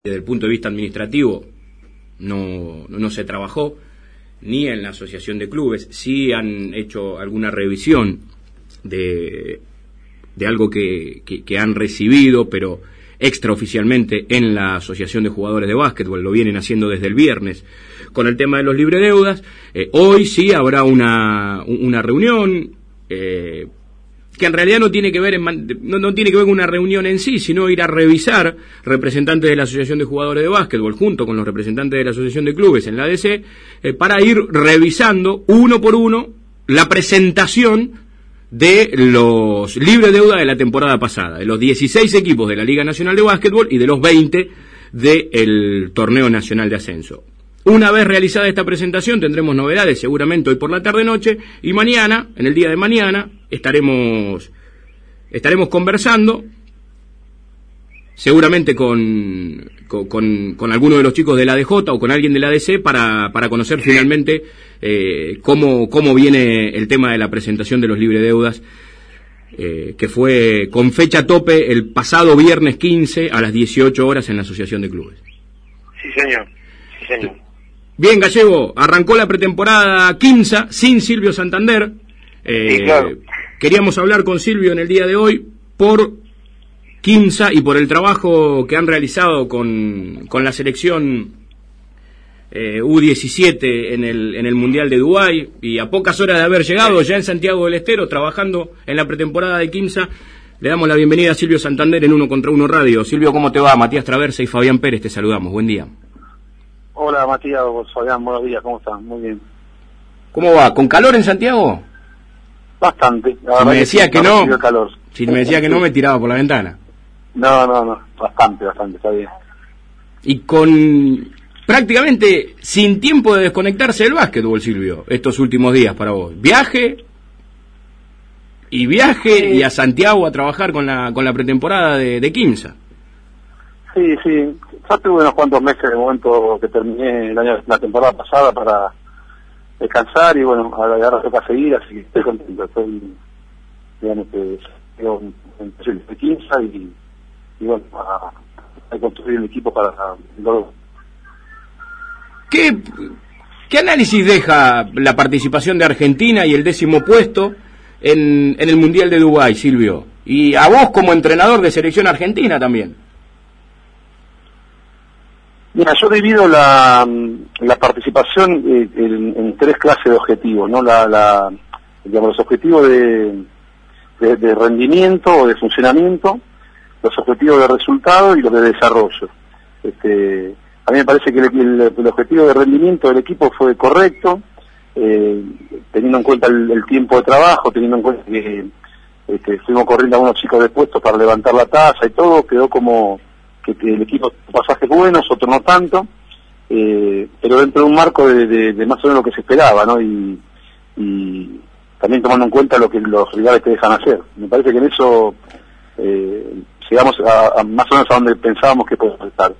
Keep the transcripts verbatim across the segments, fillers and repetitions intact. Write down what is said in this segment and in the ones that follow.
Desde el punto de vista administrativo no, no, no se trabajó ni en la asociación de clubes. Sí han hecho alguna revisión de, de algo que, que, que han recibido, pero extraoficialmente en la asociación de jugadores de básquetbol. Lo vienen haciendo desde el viernes con el tema de los libredeudas. Eh, hoy sí habrá una, una reunión eh, que en realidad no tiene que ver en, no, no tiene que ver con una reunión en sí, sino ir a revisar representantes de la Asociación de Jugadores de Básquetbol junto con los representantes de la Asociación de Clubes en la A D C, eh, para ir revisando uno por uno la presentación de los libres deuda de la temporada pasada, de los dieciséis equipos de la Liga Nacional de Básquetbol y de los veinte del Torneo Nacional de Ascenso. Una vez realizada esta presentación tendremos novedades seguramente hoy por la tarde-noche, y mañana, en el día de mañana, estaremos estaremos conversando seguramente con, con, con, con alguno de los chicos de la A D J o con alguien de la A D C para, para conocer finalmente eh, cómo, cómo viene el tema de la presentación de los libredeudas, eh, que fue con fecha tope el pasado viernes quince a las dieciocho horas en la Asociación de Clubes. Sí, señor. Sí, señor. Bien, Gallego, arrancó la pretemporada quince sin Silvio Santander. Eh, sí, claro. Queríamos hablar con Silvio en el día de hoy por quince y por el trabajo que han realizado con, con la selección eh, U diecisiete en el, en el Mundial de Dubái, y a pocas horas de haber llegado ya en Santiago del Estero, trabajando en la pretemporada de quince. Le damos la bienvenida a Silvio Santander en Uno contra Uno Radio. Silvio, ¿cómo te va? Matías Traversa y Fabián Pérez te saludamos. Buen día. Hola, Matías, Fabián, buenos días, ¿cómo están? Muy bien. ¿Cómo va? ¿Con calor en Santiago? Bastante. La si me decía que, que no, no calor. si me decía que no, me tiraba por la ventana. No, no, no, bastante, bastante, está bien. Y con prácticamente sin tiempo de desconectarse del básquetbol, Silvio, estos últimos días para vos. Viaje y viaje sí. Y a Santiago a trabajar con la con la pretemporada de, de quince. Sí, sí. Ya tuve unos cuantos meses de momento que terminé el año, la temporada pasada para descansar y bueno, ahora toca seguir, así que estoy contento. Estoy, digamos que en el quince y, y bueno, a, a construir el equipo para luego. ¿Qué, ¿Qué análisis deja la participación de Argentina y el décimo puesto en, en el Mundial de Dubái, Silvio? Y a vos como entrenador de selección argentina también. Mira, yo divido la, la participación eh, en, en tres clases de objetivos, ¿no? La, la, digamos, los objetivos de, de, de rendimiento o de funcionamiento, los objetivos de resultado y los de desarrollo. Este, a mí me parece que el, el, el objetivo de rendimiento del equipo fue correcto, eh, teniendo en cuenta el, el tiempo de trabajo, teniendo en cuenta que este, fuimos corriendo a unos chicos de puestos para levantar la tasa y todo, quedó como que, que el equipo tuvo pasajes buenos, otros no tanto, eh, pero dentro de un marco de, de, de más o menos lo que se esperaba, ¿no? Y, y también tomando en cuenta lo que los rivales te dejan hacer. Me parece que en eso eh, llegamos a, a más o menos a donde pensábamos que podíamos estar.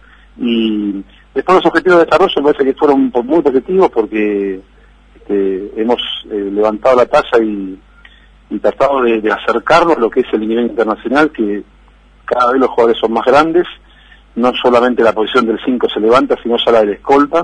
Y después los objetivos de desarrollo me parece que fueron muy positivos porque este, hemos eh, levantado la tasa y, y tratado de, de acercarnos a lo que es el nivel internacional, que cada vez los jugadores son más grandes. No solamente la posición del cinco se levanta, sino ya la del escolta,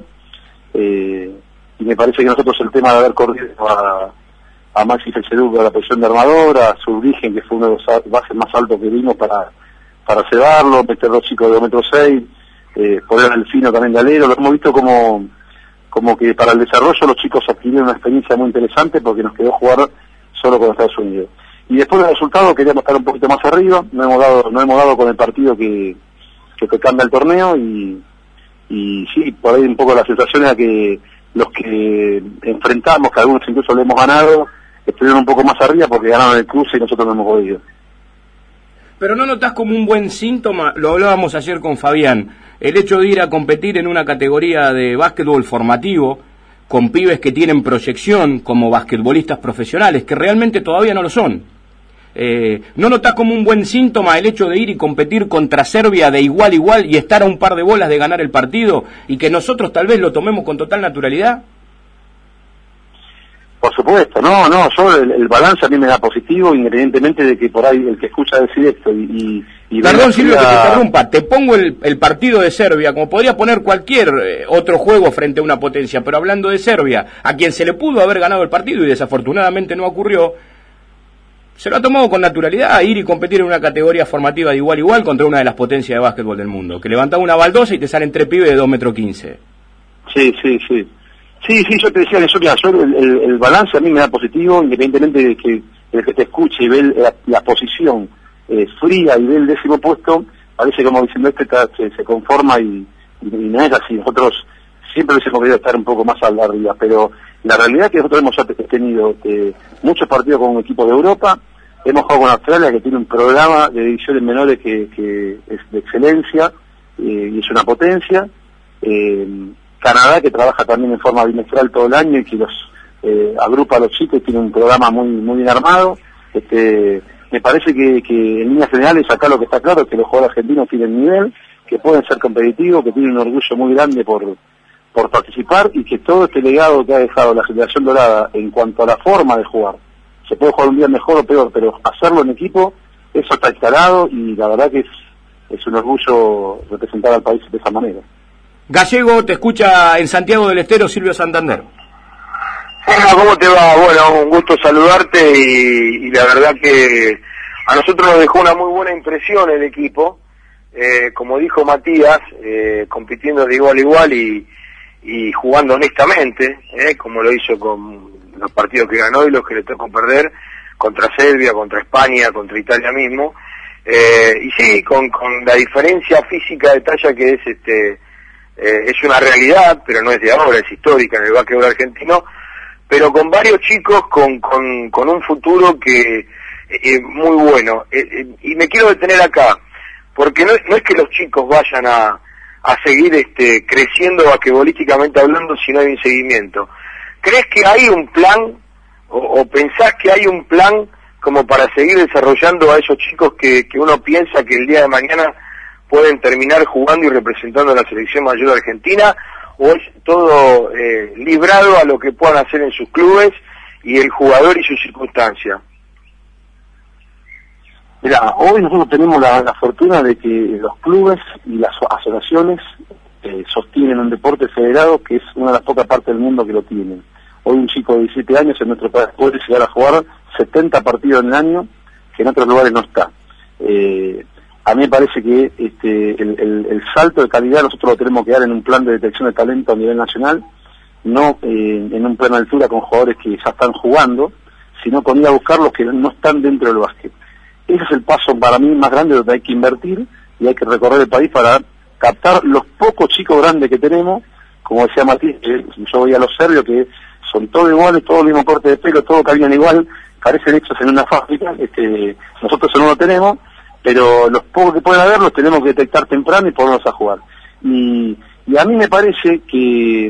eh, y me parece que nosotros el tema de haber corrido a, a Maxi Felceduc a la posición de armador, a su origen, que fue uno de los bases más altos que vimos para para cebarlo, meter dos chicos de dos metros seis, eh, poner al fino también de alero, lo hemos visto como como que para el desarrollo los chicos adquirieron una experiencia muy interesante porque nos quedó jugar solo con Estados Unidos. Y después del resultado queríamos estar un poquito más arriba, no hemos dado, no hemos dado con el partido que que te cambia el torneo y, y sí, por ahí un poco la sensación era que los que enfrentamos, que algunos incluso le hemos ganado, estuvieron un poco más arriba porque ganaron el cruce y nosotros no hemos podido. Pero ¿no notás como un buen síntoma? Lo hablábamos ayer con Fabián, el hecho de ir a competir en una categoría de básquetbol formativo con pibes que tienen proyección como basquetbolistas profesionales, que realmente todavía no lo son. Eh, ¿No notás como un buen síntoma el hecho de ir y competir contra Serbia de igual a igual y estar a un par de bolas de ganar el partido y que nosotros tal vez lo tomemos con total naturalidad? Por supuesto, no, no, yo el, el balance a mí me da positivo, independientemente de que por ahí el que escucha decir esto y, y, Y Perdón, Silvio, que te interrumpa. Te pongo el, el partido de Serbia, como podría poner cualquier eh, otro juego frente a una potencia, pero hablando de Serbia, a quien se le pudo haber ganado el partido y desafortunadamente no ocurrió, se lo ha tomado con naturalidad ir y competir en una categoría formativa de igual a igual contra una de las potencias de básquetbol del mundo, que levantaba una baldosa y te salen tres pibes de dos metros quince. Sí, sí, sí. Sí, sí, yo te decía que yo, mira, yo el, el, el balance a mí me da positivo, independientemente de que el que te escuche y ve la, la posición eh, fría y ve el décimo puesto, parece como diciendo este está, se, se conforma y, y, y no es así. Nosotros siempre hubiésemos querido estar un poco más arriba, pero la realidad es que nosotros hemos tenido eh, muchos partidos con un equipo de Europa, hemos jugado con Australia, que tiene un programa de divisiones menores que, que es de excelencia eh, y es una potencia, eh, Canadá, que trabaja también en forma bimestral todo el año y que los eh, agrupa a los chicos y tiene un programa muy muy bien armado. Este, me parece que, que en líneas generales acá lo que está claro es que los jugadores argentinos tienen nivel, que pueden ser competitivos, que tienen un orgullo muy grande por por participar y que todo este legado que ha dejado la generación dorada en cuanto a la forma de jugar, se puede jugar un día mejor o peor, pero hacerlo en equipo, eso está instalado y la verdad que es, es un orgullo representar al país de esa manera. Gallego, te escucha en Santiago del Estero Silvio Santander. Hola, ¿cómo te va? Bueno, un gusto saludarte y, y la verdad que a nosotros nos dejó una muy buena impresión el equipo, eh, como dijo Matías, eh, compitiendo de igual a igual y, y jugando honestamente, eh, como lo hizo con los partidos que ganó y los que le tocó perder, contra Serbia, contra España, contra Italia mismo, eh, y sí, con, con la diferencia física de talla que es este Eh, es una realidad, pero no es de ahora, es histórica en el básquetbol argentino, pero con varios chicos con, con, con un futuro que es eh, muy bueno. Eh, eh, y me quiero detener acá, porque no, no es que los chicos vayan a, a seguir este, creciendo basquetbolísticamente hablando si no hay un seguimiento. ¿Crees que hay un plan, o, o pensás que hay un plan como para seguir desarrollando a esos chicos que, que uno piensa que el día de mañana pueden terminar jugando y representando a la selección mayor argentina, o es todo eh, librado a lo que puedan hacer en sus clubes y el jugador y su circunstancia? Mira, hoy nosotros tenemos la, la fortuna de que los clubes y las asociaciones eh, sostienen un deporte federado que es una de las pocas partes del mundo que lo tienen. Hoy un chico de diecisiete años en nuestro país puede llegar a jugar setenta partidos en el año, que en otros lugares no está. Eh, A mí me parece que este, el, el, el salto de calidad nosotros lo tenemos que dar en un plan de detección de talento a nivel nacional, no eh, en un plan de altura con jugadores que ya están jugando, sino con ir a buscar los que no están dentro del básquet. Ese es el paso para mí más grande donde hay que invertir y hay que recorrer el país para captar los pocos chicos grandes que tenemos, como decía Matías, eh, yo veía a los serbios que son todos iguales, todos el mismo corte de pelo, todos caminan igual, parecen hechos en una fábrica, este, nosotros eso no lo tenemos, pero los pocos que pueden haber los tenemos que detectar temprano y ponernos a jugar. Y, y a mí me parece que,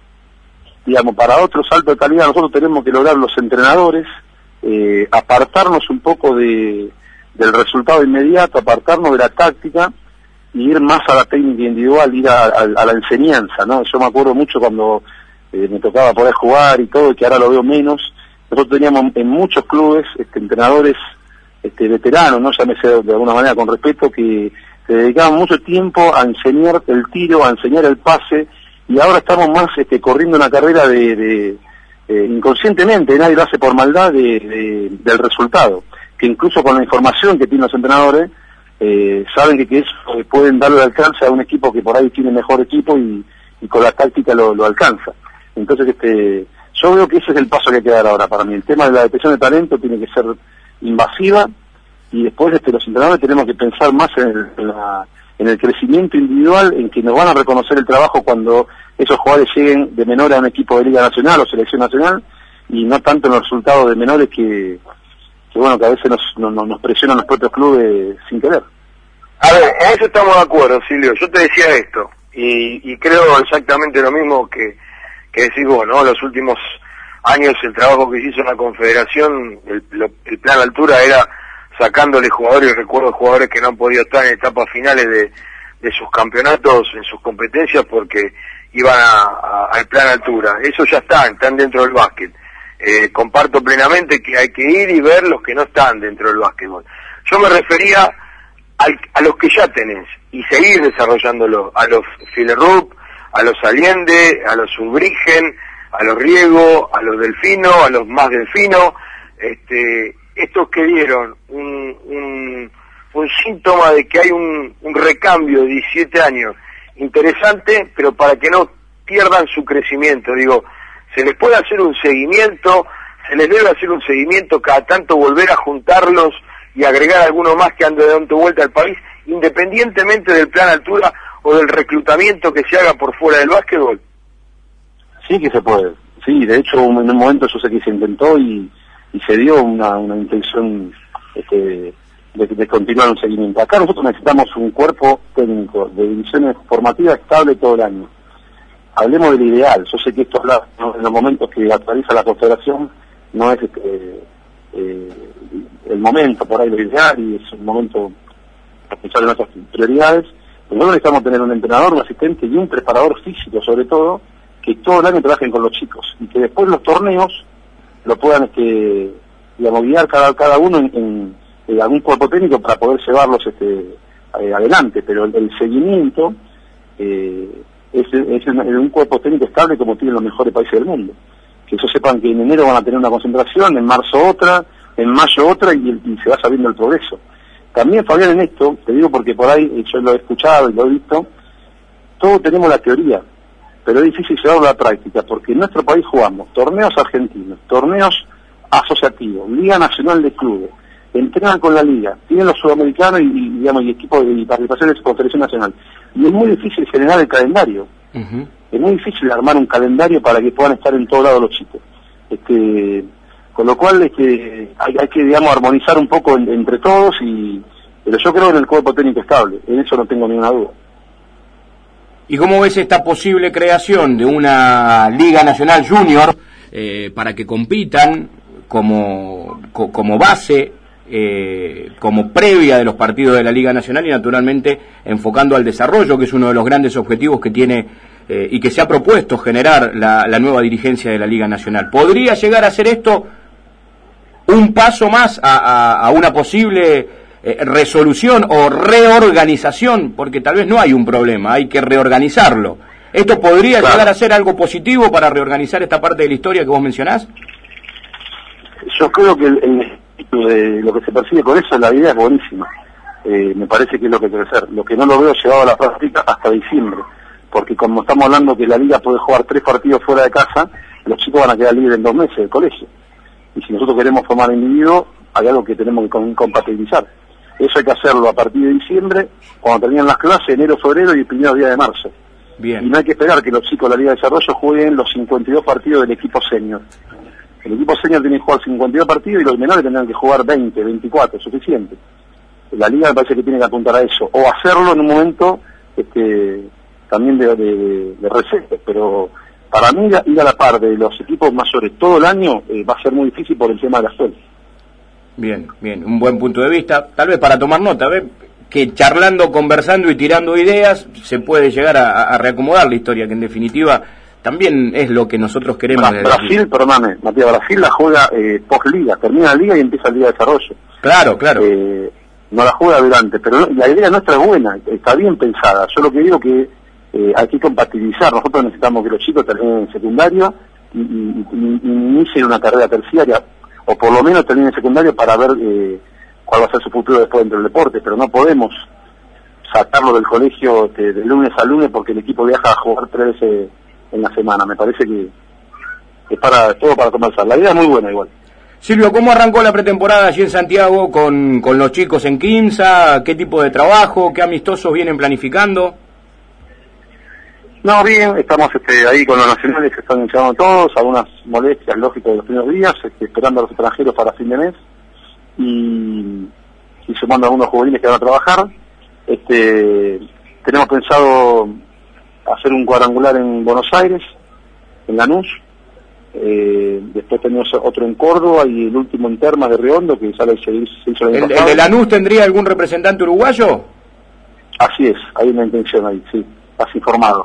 digamos, para otro salto de calidad nosotros tenemos que lograr los entrenadores, eh, apartarnos un poco de, del resultado inmediato, apartarnos de la táctica y ir más a la técnica individual, ir a, a, a la enseñanza, ¿no? Yo me acuerdo mucho cuando eh, me tocaba poder jugar y todo, y que ahora lo veo menos. Nosotros teníamos en muchos clubes este, entrenadores este veteranos, no llámese de alguna manera con respeto, que se dedicaban mucho tiempo a enseñar el tiro, a enseñar el pase, y ahora estamos más este, corriendo una carrera de, de eh, inconscientemente, nadie lo hace por maldad, de, de, del resultado, que incluso con la información que tienen los entrenadores, eh, saben que, que eso eh, pueden darle alcance a un equipo que por ahí tiene mejor equipo y, y con la táctica lo, lo alcanza. Entonces este yo veo que ese es el paso que hay que dar ahora para mí. El tema de la detección de talento tiene que ser invasiva y después este, los entrenadores tenemos que pensar más en el, en, la, en el crecimiento individual, en que nos van a reconocer el trabajo cuando esos jugadores lleguen de menor a un equipo de Liga Nacional o Selección Nacional y no tanto en los resultados de menores que, que bueno, que a veces nos, nos, nos presionan los propios clubes sin querer. A ver, en eso estamos de acuerdo, Silvio. Yo te decía esto y, y creo exactamente lo mismo que, que decís vos, ¿no? Los últimos años el trabajo que se hizo en la Confederación, el, lo, el plan altura era sacándole jugadores, recuerdo jugadores que no han podido estar en etapas finales de, de sus campeonatos, en sus competencias, porque iban a, a, al plan altura. Eso ya está, están dentro del básquet. Eh, comparto plenamente que hay que ir y ver los que no están dentro del básquetbol. Yo me refería al, a los que ya tenés y seguir desarrollándolo, a los Filerup, a los Allende, a los Ubrigen, a los Riego, a los Delfino, a los más Delfino, este, estos que dieron un, un, un síntoma de que hay un, un recambio de diecisiete años interesante, pero para que no pierdan su crecimiento, digo, se les puede hacer un seguimiento, se les debe hacer un seguimiento, cada tanto volver a juntarlos y agregar alguno más que ande dando vuelta al país, independientemente del plan altura o del reclutamiento que se haga por fuera del básquetbol. Sí que se puede, sí, de hecho en un momento yo sé que se intentó y, y se dio una, una intención este, de, de continuar un seguimiento. Acá nosotros necesitamos un cuerpo técnico de divisiones formativas estable todo el año. Hablemos del ideal, yo sé que esto habla, ¿no?, en los momentos que actualiza la Confederación no es este, eh, el momento por ahí lo ideal y es un momento para pensar en nuestras prioridades. Nosotros necesitamos tener un entrenador, un asistente y un preparador físico sobre todo, que todo el año trabajen con los chicos y que después los torneos lo puedan este, digamos, guiar cada, cada uno en, en, en algún cuerpo técnico para poder llevarlos este, eh, adelante, pero el, el seguimiento eh, es, es en, en un cuerpo técnico estable como tienen los mejores países del mundo. Que ellos sepan que en enero van a tener una concentración, en marzo otra, en mayo otra y, y se va sabiendo el progreso. También, Fabián, en esto, te digo porque por ahí yo lo he escuchado y lo he visto, todos tenemos la teoría, pero es difícil llevarlo a la práctica, porque en nuestro país jugamos torneos argentinos, torneos asociativos, Liga Nacional de Clubes, entrenan con la Liga, tienen los sudamericanos y, y digamos, y equipos de participación de su Confederación Nacional. Y es muy difícil generar el calendario. Uh-huh. Es muy difícil armar un calendario para que puedan estar en todos lados los chicos. Este, con lo cual este, hay, hay que, digamos, armonizar un poco en, entre todos, y pero yo creo en el cuerpo técnico estable, en eso no tengo ninguna duda. ¿Y cómo ves esta posible creación de una Liga Nacional Junior eh, para que compitan como, co, como base, eh, como previa de los partidos de la Liga Nacional y naturalmente enfocando al desarrollo, que es uno de los grandes objetivos que tiene eh, y que se ha propuesto generar la, la nueva dirigencia de la Liga Nacional? ¿Podría llegar a ser esto un paso más a, a, a una posible eh, resolución o reorganización? Porque tal vez no hay un problema, hay que reorganizarlo. ¿Esto podría claro. llegar a ser algo positivo para reorganizar esta parte de la historia que vos mencionás? Yo creo que el, el, de lo que se persigue con eso, la idea es buenísima. Eh, me parece que es lo que hay que hacer. Lo que no lo veo llevado a la práctica hasta diciembre, porque como estamos hablando que la liga puede jugar tres partidos fuera de casa, los chicos van a quedar libres en dos meses del colegio. Y si nosotros queremos formar individuos, hay algo que tenemos que compatibilizar. Eso hay que hacerlo a partir de diciembre, cuando terminan las clases, enero, febrero y el primer día de marzo. Bien. Y no hay que esperar que los chicos de la Liga de Desarrollo jueguen los cincuenta y dos partidos del equipo senior. El equipo senior tiene que jugar cincuenta y dos partidos y los menores tendrán que jugar veinte, veinticuatro, suficiente. La Liga me parece que tiene que apuntar a eso, o hacerlo en un momento este, también de, de, de recetas, pero para mí ir a la par de los equipos mayores todo el año eh, va a ser muy difícil por el tema de la suerte. Bien, bien, un buen punto de vista, tal vez para tomar nota, ¿ves? Que charlando, conversando y tirando ideas se puede llegar a, a reacomodar la historia, que en definitiva también es lo que nosotros queremos. Bueno, Brasil, aquí. Perdóname, Matías, Brasil la juega eh, post-liga, termina la liga y empieza la Liga de Desarrollo. Claro, claro. Eh, no la juega durante, pero no, la idea nuestra es buena, está bien pensada. Yo lo que digo que eh, hay que compatibilizar. Nosotros necesitamos que los chicos terminen en secundario y, y, y, y inicien una carrera terciaria, o por lo menos terminen en secundario para ver eh, cuál va a ser su futuro después dentro del deporte, pero no podemos sacarlo del colegio de, de lunes a lunes porque el equipo viaja a jugar tres veces en la semana. Me parece que es para todo para conversar. La idea es muy buena igual. Silvio, ¿cómo arrancó la pretemporada allí en Santiago con, con los chicos en Quimsa? ¿Qué tipo de trabajo? ¿Qué amistosos vienen planificando? No, bien, estamos este, ahí con los nacionales que están llamando todos, algunas molestias lógicas de los primeros días, este, esperando a los extranjeros para fin de mes y, y sumando a algunos juveniles que van a trabajar. Este, tenemos pensado hacer un cuadrangular en Buenos Aires, en Lanús, eh, después tenemos otro en Córdoba y el último en Termas de Riondo, que sale se hizo el año ¿El, ¿El de Lanús tendría algún representante uruguayo? Así es, hay una intención ahí, sí, has informado.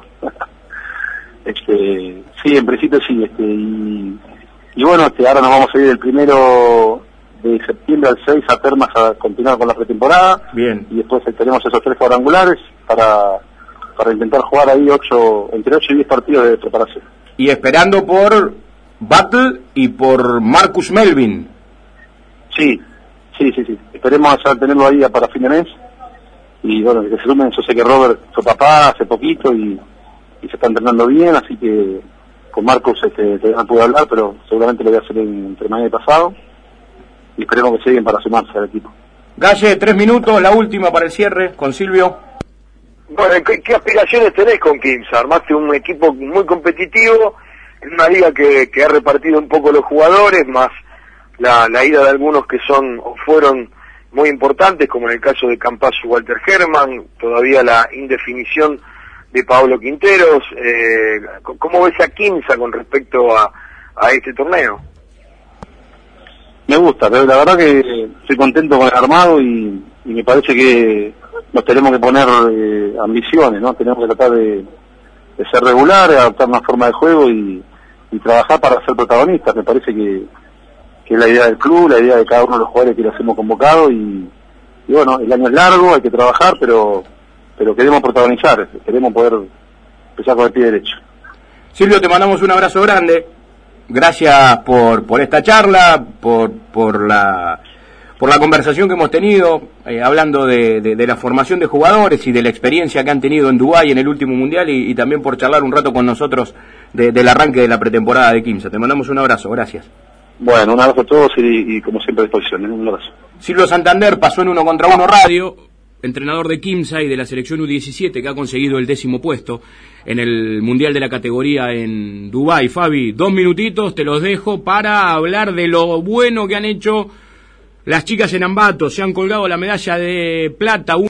este, sí, en principio sí, este, y, y bueno, este, ahora nos vamos a ir el primero de septiembre al seis a Termas a continuar con la pretemporada. Bien. Y después tenemos esos tres cuadrangulares para, para intentar jugar ahí ocho, entre ocho y diez partidos de preparación. Y esperando por Battle y por Marcus Melvin. Sí, sí, sí, sí. Esperemos ya tenerlo ahí para fin de mes. Y bueno, que se sumen, yo sé que Robert fue papá hace poquito y, y se está entrenando bien, así que con Marcus este, todavía no pude hablar, pero seguramente lo voy a hacer en, entre mañana y pasado. Y esperemos que lleguen para sumarse al equipo. Galle, tres minutos, la última para el cierre, con Silvio. Bueno, ¿qué, qué aspiraciones tenés con Quimsa? Armaste un equipo muy competitivo, en una liga que, que ha repartido un poco los jugadores, más la, la ida de algunos que son o fueron muy importantes, como en el caso de Campazo Walter Herman, todavía la indefinición de Pablo Quinteros. Eh, ¿Cómo ves a Quimsa con respecto a, a este torneo? Me gusta, pero la verdad que estoy contento con el armado y, y me parece que nos tenemos que poner eh, ambiciones, ¿no? Tenemos que tratar de, de ser regulares, adaptar una forma de juego y, y trabajar para ser protagonistas. Me parece que, que es la idea del club, la idea de cada uno de los jugadores que los hemos convocado y, y bueno, el año es largo, hay que trabajar, pero pero queremos protagonizar, queremos poder empezar con el pie derecho. Silvio, te mandamos un abrazo grande. Gracias por por esta charla, por por la por la conversación que hemos tenido, eh, hablando de, de, de la formación de jugadores y de la experiencia que han tenido en Dubái en el último mundial y, y también por charlar un rato con nosotros de, del arranque de la pretemporada de Quimsa. Te mandamos un abrazo, gracias. Bueno, un abrazo a todos y, y como siempre a disposición, un abrazo. Silvio Santander pasó en Uno contra Uno Radio, entrenador de Quimsa y de la selección U diecisiete que ha conseguido el décimo puesto en el Mundial de la categoría en Dubái. Fabi, dos minutitos te los dejo para hablar de lo bueno que han hecho las chicas en Ambato. Se han colgado la medalla de plata.